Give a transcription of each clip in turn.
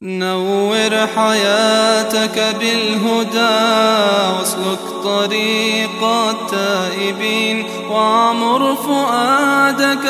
نور حياتك بالهدى واسلك طريق التائبين، وعمر فؤادك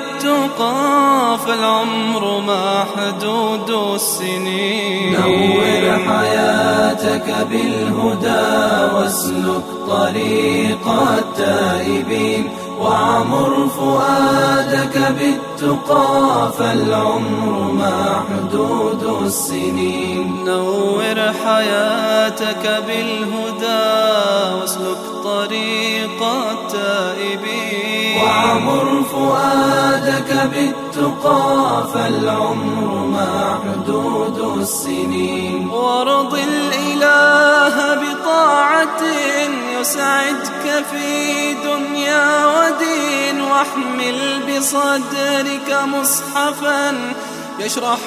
بالتقى فالعمر محدود السنين. نور حياتك بالهدى واسلك طريق التائبين، وعمر فؤادك بالتقى فالعمر محدود السنين. نور حياتك بالهدى واسلك طريق التائبين، وعمر فؤادك بالتقى فالعمر محدود السنين. وارض الإله بطاعة يسعدك في دنيا ودين، واحمل بصدرك مصحفا يشرح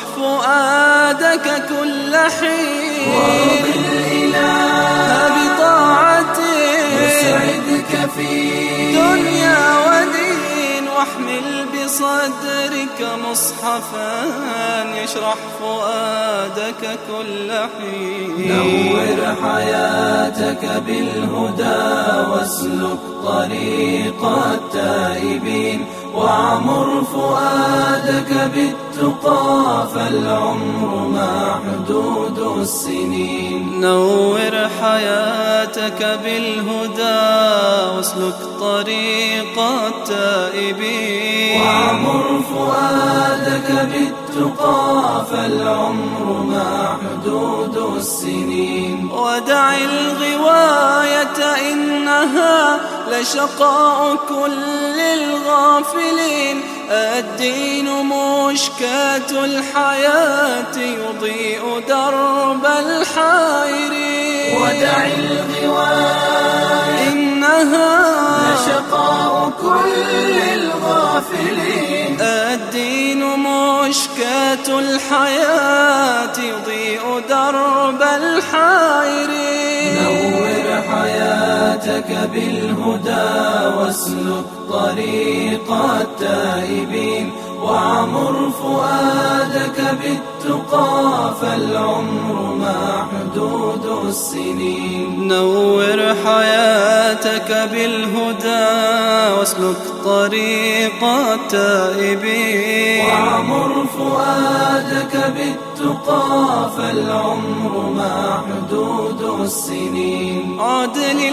فؤادك كل حين. وارض الإله بطاعة يسعدك في دنيا ودين، واحمل بصدرك مصحفا يشرح فؤادك كل حين. نور حياتك بالهدى واسلك طريق التائبين، وعمر فؤادك بالتقى فالعمر محدود السنين. نور حياتك بالهدى واسلك طريق التائبين، وعمر فؤادك بالتقى فالعمر محدود السنين. ودع الغواية إنها لشقاء كل الغافلين، الدين مشكاة الحياة يضيء درب الحائرين. ودع الغواية إنها لشقاء كل الغافلين، الدين مشكاة الحياة يضيء درب الحائرين. نور حياتك بالهدى واسلك طريق التائبين، وعمر فؤادك بالتقى فالعمر محدود السنين. نور حياتك بالهدى واسلك طريق التائبين، وعمر فؤادك بالتقى فالعمر محدود السنين. عد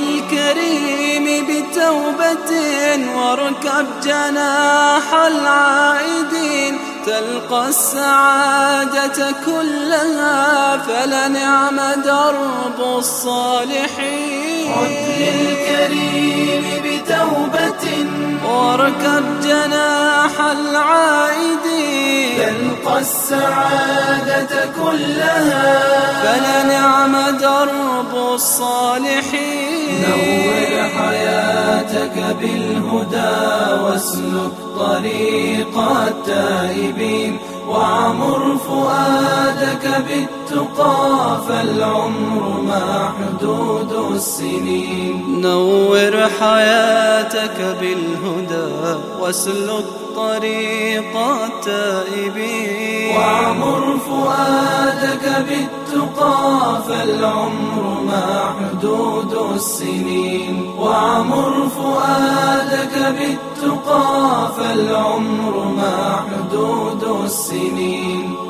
للكريم بتوبة واركب جناح العائدين، تلقى السعادة كلها فلنعم درب الصالحين. عد للكريم بتوبة واركب جناح العائدين، تلقى السعادة كلها فلنعم درب الصالحين. نور حياتك بالهدى واسلك طريق التائبين، وعمر فؤادك بالتقى فالعمر محدود السنين. نور حياتك بالهدى واسلك طريق التائبين، وعمر فؤادك بالتقى فالعمر محدود السنين. وعمر فؤادك بالتقى فالعمر محدود السنين.